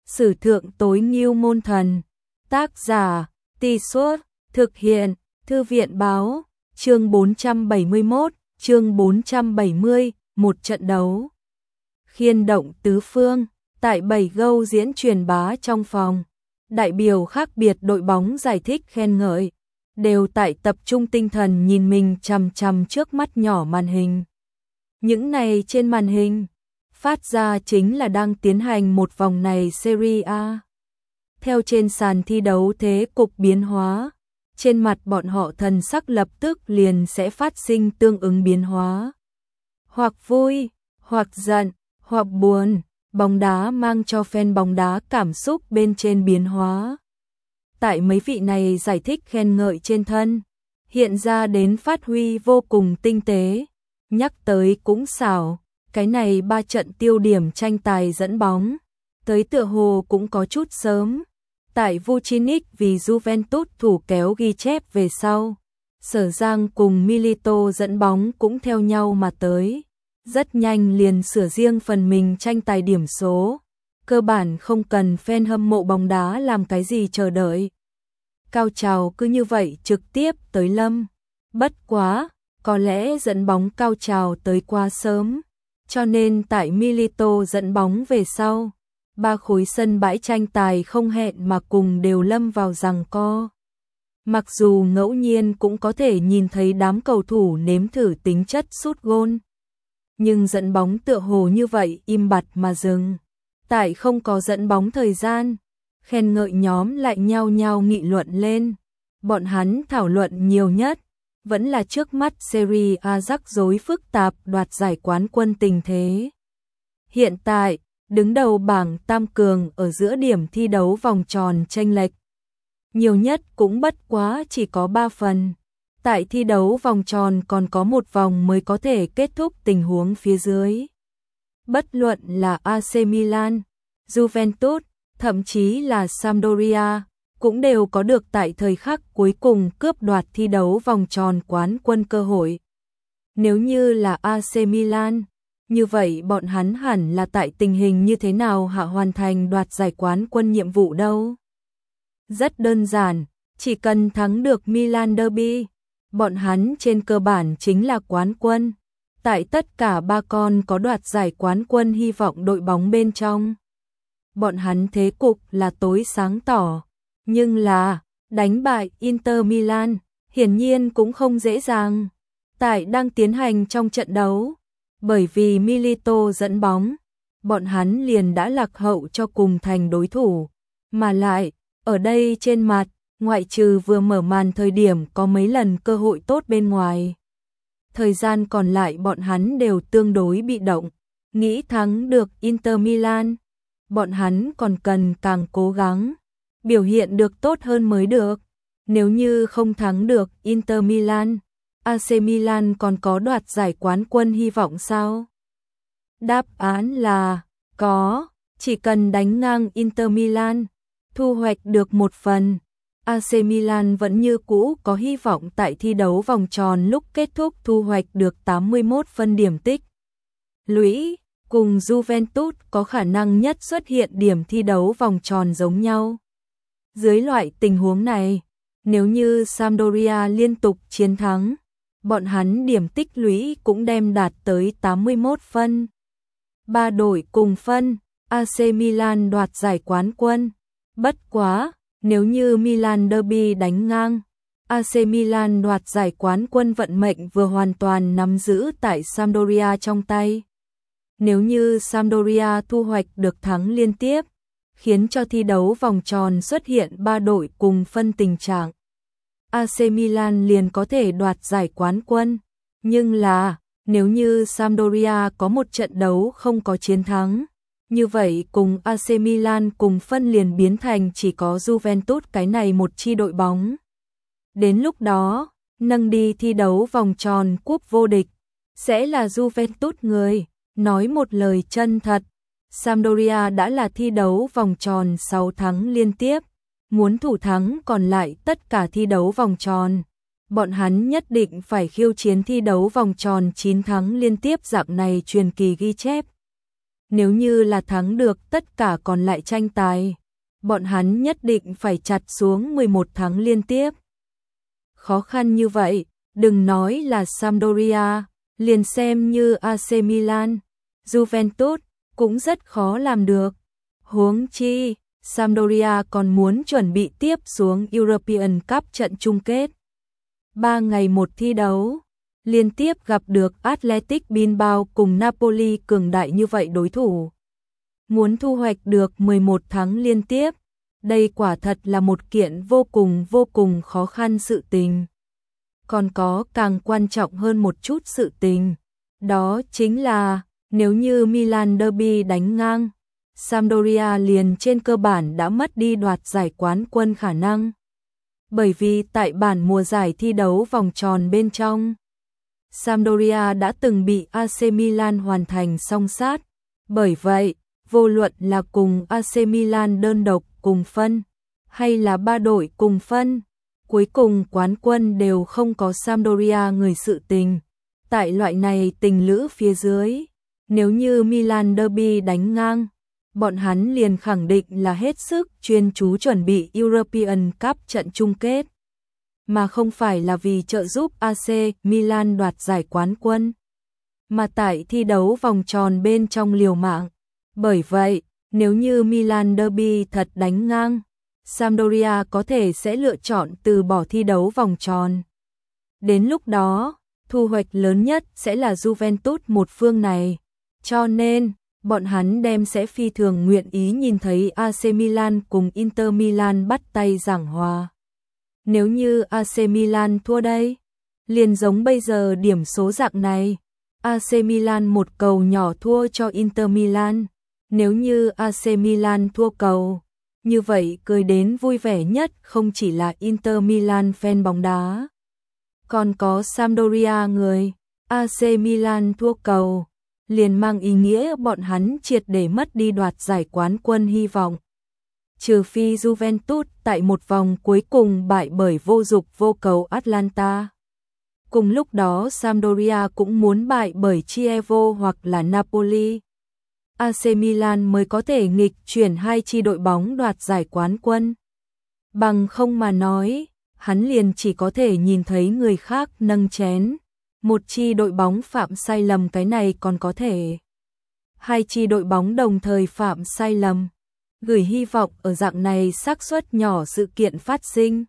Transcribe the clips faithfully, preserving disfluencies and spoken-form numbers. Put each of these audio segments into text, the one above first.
Sử thượng tối nghưu môn thần. Tác giả, Tì Suốt, thực hiện, Thư viện báo, chương bốn trăm bảy mươi mốt, chương bốn trăm bảy mươi, một trận đấu. Khiên động tứ phương, tại bảy gâu diễn truyền bá trong phòng. Đại biểu khác biệt đội bóng giải thích khen ngợi, đều tại tập trung tinh thần nhìn mình chằm chằm trước mắt nhỏ màn hình. Những này trên màn hình phát ra chính là đang tiến hành một vòng này Serie A. Theo trên sàn thi đấu thế cục biến hóa, trên mặt bọn họ thần sắc lập tức liền sẽ phát sinh tương ứng biến hóa. Hoặc vui, hoặc giận, hoặc buồn, bóng đá mang cho fan bóng đá cảm xúc bên trên biến hóa. Tại mấy vị này giải thích khen ngợi trên thân, hiện ra đến phát huy vô cùng tinh tế, nhắc tới cũng xảo. Cái này ba trận tiêu điểm tranh tài dẫn bóng, tới tựa hồ cũng có chút sớm. Tại Vucinic vì Juventus thủ kéo ghi chép về sau, Sở Giang cùng Milito dẫn bóng cũng theo nhau mà tới. Rất nhanh liền sửa riêng phần mình tranh tài điểm số, cơ bản không cần fan hâm mộ bóng đá làm cái gì chờ đợi. Cao trào cứ như vậy trực tiếp tới lâm. Bất quá, có lẽ dẫn bóng cao trào tới quá sớm. Cho nên tại Milito dẫn bóng về sau, ba khối sân bãi tranh tài không hẹn mà cùng đều lâm vào giằng co. Mặc dù ngẫu nhiên cũng có thể nhìn thấy đám cầu thủ nếm thử tính chất sút gôn, nhưng dẫn bóng tựa hồ như vậy im bặt mà dừng. Tại không có dẫn bóng thời gian, khen ngợi nhóm lại nhao nhao nghị luận lên. Bọn hắn thảo luận nhiều nhất vẫn là trước mắt Serie A rắc rối phức tạp đoạt giải quán quân tình thế. Hiện tại, đứng đầu bảng tam cường ở giữa điểm thi đấu vòng tròn chênh lệch nhiều nhất cũng bất quá chỉ có ba phần. Tại thi đấu vòng tròn còn có một vòng mới có thể kết thúc tình huống phía dưới. Bất luận là a xê Milan, Juventus, thậm chí là Sampdoria, cũng đều có được tại thời khắc cuối cùng cướp đoạt thi đấu vòng tròn quán quân cơ hội. Nếu như là a xê Milan, như vậy bọn hắn hẳn là tại tình hình như thế nào hạ hoàn thành đoạt giải quán quân nhiệm vụ đâu? Rất đơn giản, chỉ cần thắng được Milan Derby, bọn hắn trên cơ bản chính là quán quân. Tại tất cả ba con có đoạt giải quán quân hy vọng đội bóng bên trong, bọn hắn thế cục là tối sáng tỏ. Nhưng là, đánh bại Inter Milan, hiển nhiên cũng không dễ dàng. Tại đang tiến hành trong trận đấu, bởi vì Milito dẫn bóng, bọn hắn liền đã lạc hậu cho cùng thành đối thủ. Mà lại, ở đây trên mặt, ngoại trừ vừa mở màn thời điểm có mấy lần cơ hội tốt bên ngoài, thời gian còn lại bọn hắn đều tương đối bị động. Nghĩ thắng được Inter Milan, bọn hắn còn cần càng cố gắng, biểu hiện được tốt hơn mới được. Nếu như không thắng được Inter Milan, a xê Milan còn có đoạt giải quán quân hy vọng sao? Đáp án là có, chỉ cần đánh ngang Inter Milan, thu hoạch được một phần, a xê Milan vẫn như cũ có hy vọng tại thi đấu vòng tròn lúc kết thúc thu hoạch được tám mươi mốt phân điểm tích lũy, cùng Juventus có khả năng nhất xuất hiện điểm thi đấu vòng tròn giống nhau. Dưới loại tình huống này, nếu như Sampdoria liên tục chiến thắng, bọn hắn điểm tích lũy cũng đem đạt tới tám mươi mốt phân. Ba đội cùng phân, a xê Milan đoạt giải quán quân. Bất quá, nếu như Milan Derby đánh ngang, a xê Milan đoạt giải quán quân vận mệnh vừa hoàn toàn nắm giữ tại Sampdoria trong tay. Nếu như Sampdoria thu hoạch được thắng liên tiếp, khiến cho thi đấu vòng tròn xuất hiện ba đội cùng phân tình trạng, a xê Milan liền có thể đoạt giải quán quân. Nhưng là, nếu như Sampdoria có một trận đấu không có chiến thắng, như vậy cùng a xê Milan cùng phân liền biến thành chỉ có Juventus cái này một chi đội bóng. Đến lúc đó, nâng đi thi đấu vòng tròn cúp vô địch, sẽ là Juventus người. Nói một lời chân thật, Sampdoria đã là thi đấu vòng tròn sáu thắng liên tiếp, muốn thủ thắng còn lại tất cả thi đấu vòng tròn. Bọn hắn nhất định phải khiêu chiến thi đấu vòng tròn chín thắng liên tiếp dạng này truyền kỳ ghi chép. nếu như là thắng được tất cả còn lại tranh tài, bọn hắn nhất định phải chặt xuống mười một tháng liên tiếp. Khó khăn như vậy, đừng nói là Sampdoria, liền xem như a xê Milan, Juventus cũng rất khó làm được. Huống chi, Sampdoria còn muốn chuẩn bị tiếp xuống European Cup trận chung kết. Ba ngày một thi đấu, liên tiếp gặp được Athletic Bilbao cùng Napoli cường đại như vậy đối thủ. Muốn thu hoạch được mười một thắng liên tiếp, đây quả thật là một kiện vô cùng vô cùng khó khăn sự tình. Còn có càng quan trọng hơn một chút sự tình, đó chính là nếu như Milan Derby đánh ngang, Sampdoria liền trên cơ bản đã mất đi đoạt giải quán quân khả năng. Bởi vì tại bản mùa giải thi đấu vòng tròn bên trong, Sampdoria đã từng bị a xê Milan hoàn thành song sát. Bởi vậy, vô luận là cùng a xê Milan đơn độc cùng phân, hay là ba đội cùng phân, cuối cùng quán quân đều không có Sampdoria người sự tình. Tại loại này tình lữ phía dưới, nếu như Milan Derby đánh ngang, bọn hắn liền khẳng định là hết sức chuyên chú chuẩn bị European Cup trận chung kết, mà không phải là vì trợ giúp a xê Milan đoạt giải quán quân, mà tại thi đấu vòng tròn bên trong liều mạng. Bởi vậy, nếu như Milan Derby thật đánh ngang, Sampdoria có thể sẽ lựa chọn từ bỏ thi đấu vòng tròn. Đến lúc đó, thu hoạch lớn nhất sẽ là Juventus một phương này. Cho nên, bọn hắn đem sẽ phi thường nguyện ý nhìn thấy a xê Milan cùng Inter Milan bắt tay giảng hòa. Nếu như a xê Milan thua đây, liền giống bây giờ điểm số dạng này, a xê Milan một cầu nhỏ thua cho Inter Milan. Nếu như a xê Milan thua cầu, như vậy cười đến vui vẻ nhất không chỉ là Inter Milan fan bóng đá, còn có Sampdoria người. a xê Milan thua cầu, liền mang ý nghĩa bọn hắn triệt để mất đi đoạt giải quán quân hy vọng. Trừ phi Juventus tại một vòng cuối cùng bại bởi vô dụng vô cầu Atalanta. Cùng lúc đó Sampdoria cũng muốn bại bởi Chievo hoặc là Napoli, a xê Milan mới có thể nghịch chuyển hai chi đội bóng đoạt giải quán quân. Bằng không mà nói, hắn liền chỉ có thể nhìn thấy người khác nâng chén. Một chi đội bóng phạm sai lầm cái này còn có thể. Hai chi đội bóng đồng thời phạm sai lầm, gửi hy vọng ở dạng này xác suất nhỏ sự kiện phát sinh.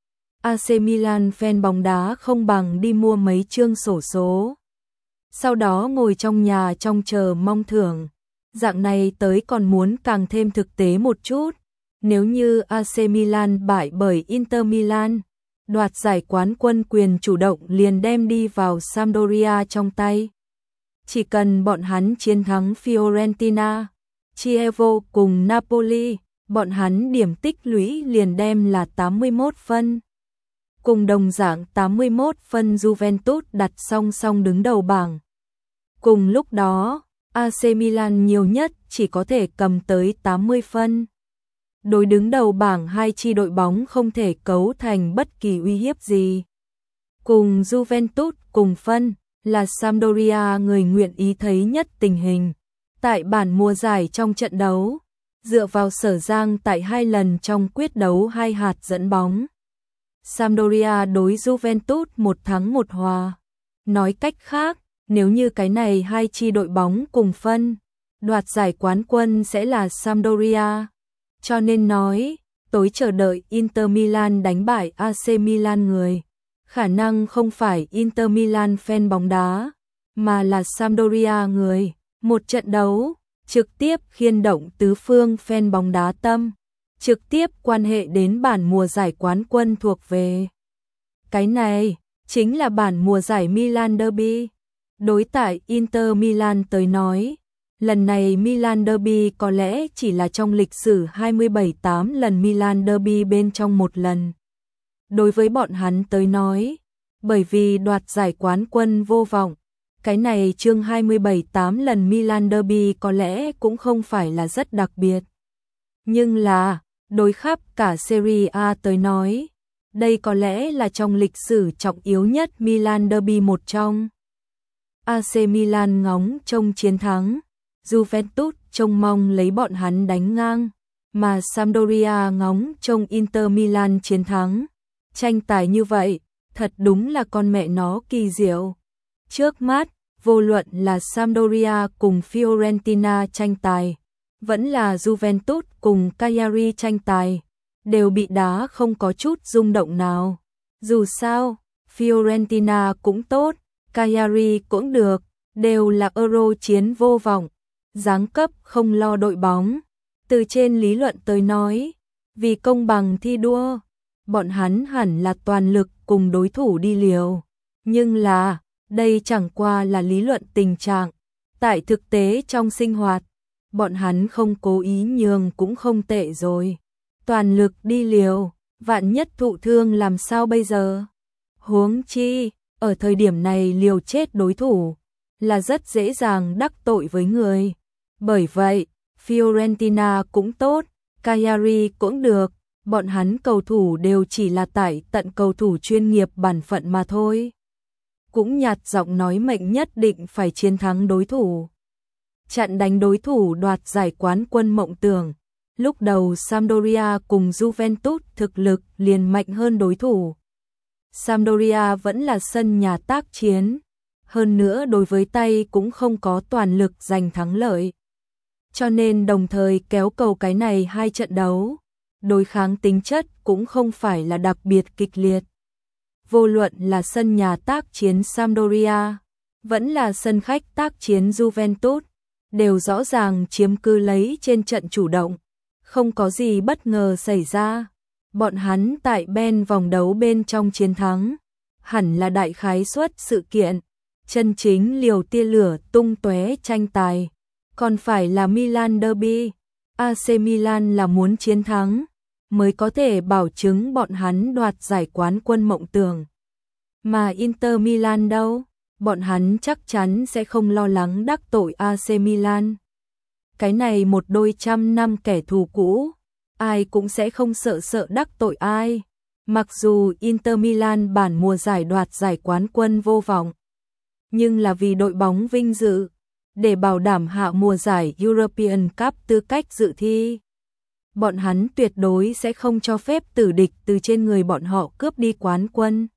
a xê Milan fan bóng đá không bằng đi mua mấy chương xổ số, sau đó ngồi trong nhà trong chờ mong thưởng. Dạng này tới còn muốn càng thêm thực tế một chút. Nếu như a xê Milan bại bởi Inter Milan, đoạt giải quán quân quyền chủ động liền đem đi vào Sampdoria trong tay. Chỉ cần bọn hắn chiến thắng Fiorentina, Chievo cùng Napoli, bọn hắn điểm tích lũy liền đem là tám mươi mốt phân. Cùng đồng dạng tám mươi mốt phân Juventus đặt song song đứng đầu bảng. Cùng lúc đó, a xê Milan nhiều nhất chỉ có thể cầm tới tám mươi phân. Đối đứng đầu bảng hai chi đội bóng không thể cấu thành bất kỳ uy hiếp gì. Cùng Juventus cùng phân là Sampdoria người nguyện ý thấy nhất tình hình. Tại bản mùa giải trong trận đấu, dựa vào Sở Giang tại hai lần trong quyết đấu hai hạt dẫn bóng, Sampdoria đối Juventus một thắng một hòa. Nói cách khác, nếu như cái này hai chi đội bóng cùng phân, đoạt giải quán quân sẽ là Sampdoria. Cho nên nói, tối chờ đợi Inter Milan đánh bại a xê Milan người, khả năng không phải Inter Milan fan bóng đá, mà là Sampdoria người. Một trận đấu, trực tiếp khiên động tứ phương fan bóng đá tâm, trực tiếp quan hệ đến bản mùa giải quán quân thuộc về. Cái này, chính là bản mùa giải Milan Derby. Đối tại Inter Milan tới nói, lần này Milan Derby có lẽ chỉ là trong lịch sử hai mươi bảy tám lần Milan Derby bên trong một lần. Đối với bọn hắn tới nói, bởi vì đoạt giải quán quân vô vọng, cái này chương hai mươi bảy tám lần Milan Derby có lẽ cũng không phải là rất đặc biệt. Nhưng là, đối khắp cả Serie A tới nói, đây có lẽ là trong lịch sử trọng yếu nhất Milan Derby một trong. a xê Milan ngóng trông chiến thắng, Juventus trông mong lấy bọn hắn đánh ngang, mà Sampdoria ngóng trông Inter Milan chiến thắng. Tranh tài như vậy, thật đúng là con mẹ nó kỳ diệu. Trước mắt, vô luận là Sampdoria cùng Fiorentina tranh tài, vẫn là Juventus cùng Cagliari tranh tài, đều bị đá không có chút rung động nào. Dù sao, Fiorentina cũng tốt, Cagliari cũng được, đều là Euro chiến vô vọng, giáng cấp không lo đội bóng. Từ trên lý luận tới nói, vì công bằng thi đua, bọn hắn hẳn là toàn lực cùng đối thủ đi liều. Nhưng là, đây chẳng qua là lý luận tình trạng. Tại thực tế trong sinh hoạt, bọn hắn không cố ý nhường cũng không tệ rồi. Toàn lực đi liều, vạn nhất thụ thương làm sao bây giờ? Huống chi, ở thời điểm này liều chết đối thủ, là rất dễ dàng đắc tội với người. Bởi vậy, Fiorentina cũng tốt, Cagliari cũng được, bọn hắn cầu thủ đều chỉ là tại tận cầu thủ chuyên nghiệp bản phận mà thôi. Cũng nhạt giọng nói mệnh nhất định phải chiến thắng đối thủ. Chặn đánh đối thủ đoạt giải quán quân mộng tưởng. Lúc đầu Sampdoria cùng Juventus thực lực liền mạnh hơn đối thủ. Sampdoria vẫn là sân nhà tác chiến, hơn nữa đối với tay cũng không có toàn lực giành thắng lợi. Cho nên đồng thời kéo cầu cái này hai trận đấu, đối kháng tính chất cũng không phải là đặc biệt kịch liệt. Vô luận là sân nhà tác chiến Sampdoria, vẫn là sân khách tác chiến Juventus, đều rõ ràng chiếm cứ lấy trên trận chủ động, không có gì bất ngờ xảy ra. Bọn hắn tại bên vòng đấu bên trong chiến thắng, hẳn là đại khái suất sự kiện, chân chính liều tia lửa tung tóe tranh tài, còn phải là Milan Derby. a xê Milan là muốn chiến thắng, mới có thể bảo chứng bọn hắn đoạt giải quán quân mộng tưởng. Mà Inter Milan đâu, bọn hắn chắc chắn sẽ không lo lắng đắc tội a xê Milan. Cái này một đôi trăm năm kẻ thù cũ, ai cũng sẽ không sợ sợ đắc tội ai. Mặc dù Inter Milan bản mùa giải đoạt giải quán quân vô vọng, nhưng là vì đội bóng vinh dự, để bảo đảm hạ mùa giải European Cup tư cách dự thi, bọn hắn tuyệt đối sẽ không cho phép tử địch từ trên người bọn họ cướp đi quán quân.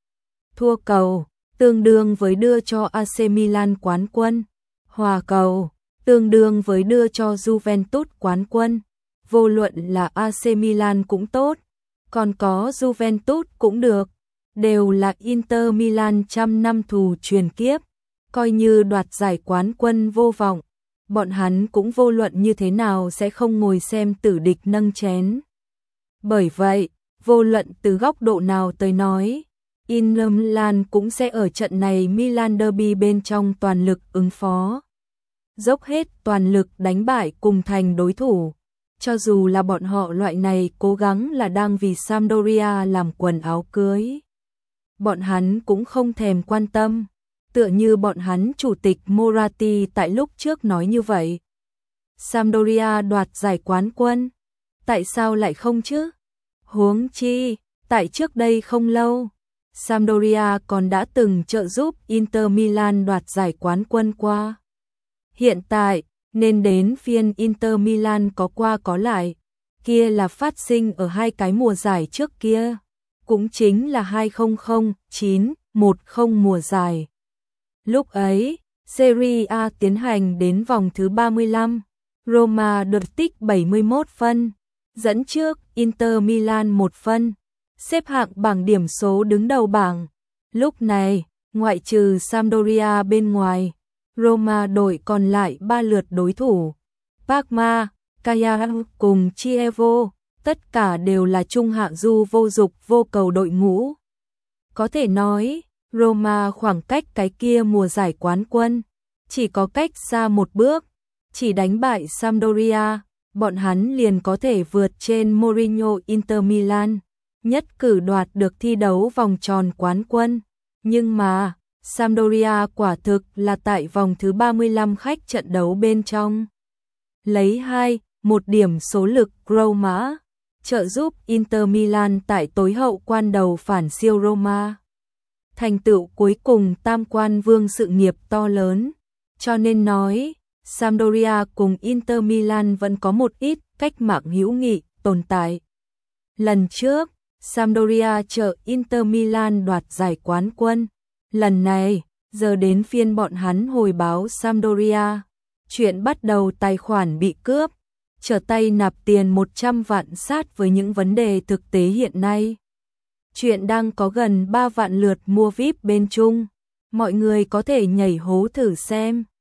Thua cầu, tương đương với đưa cho a xê Milan quán quân. Hòa cầu, tương đương với đưa cho Juventus quán quân. Vô luận là a xê Milan cũng tốt, còn có Juventus cũng được, đều là Inter Milan trăm năm thù truyền kiếp. Coi như đoạt giải quán quân vô vọng, bọn hắn cũng vô luận như thế nào sẽ không ngồi xem tử địch nâng chén. Bởi vậy, vô luận từ góc độ nào tới nói, Inter Milan cũng sẽ ở trận này Milan Derby bên trong toàn lực ứng phó, dốc hết toàn lực đánh bại cùng thành đối thủ. Cho dù là bọn họ loại này cố gắng là đang vì Sampdoria làm quần áo cưới, bọn hắn cũng không thèm quan tâm, tựa như bọn hắn chủ tịch Moratti tại lúc trước nói như vậy. Sampdoria đoạt giải quán quân, tại sao lại không chứ? Huống chi, tại trước đây không lâu, Sampdoria còn đã từng trợ giúp Inter Milan đoạt giải quán quân qua. Hiện tại, nên đến phiên Inter Milan có qua có lại, kia là phát sinh ở hai cái mùa giải trước kia, cũng chính là hai không không chín mười mùa giải. Lúc ấy, Serie A tiến hành đến vòng thứ ba mươi lăm, Roma được tích bảy mươi mốt phân, dẫn trước Inter Milan một phân, xếp hạng bảng điểm số đứng đầu bảng. Lúc này, ngoại trừ Sampdoria bên ngoài, Roma đội còn lại ba lượt đối thủ, Parma, Cagliari cùng Chievo, tất cả đều là trung hạng du vô dục vô cầu đội ngũ. Có thể nói, Roma khoảng cách cái kia mùa giải quán quân, chỉ có cách xa một bước, chỉ đánh bại Sampdoria, bọn hắn liền có thể vượt trên Mourinho Inter Milan, nhất cử đoạt được thi đấu vòng tròn quán quân. Nhưng mà, Sampdoria quả thực là tại vòng thứ ba mươi lăm khách trận đấu bên trong, lấy hai một điểm số lực Roma, trợ giúp Inter Milan tại tối hậu quan đầu phản siêu Roma. Thành tựu cuối cùng tam quan vương sự nghiệp to lớn, cho nên nói, Sampdoria cùng Inter Milan vẫn có một ít cách mạng hữu nghị tồn tại. Lần trước, Sampdoria trợ Inter Milan đoạt giải quán quân. Lần này, giờ đến phiên bọn hắn hồi báo Sampdoria. Chuyện bắt đầu tài khoản bị cướp, trở tay nạp tiền một trăm vạn sát với những vấn đề thực tế hiện nay. Chuyện đang có gần ba vạn lượt mua vi ai pi bên Trung. Mọi người có thể nhảy hố thử xem.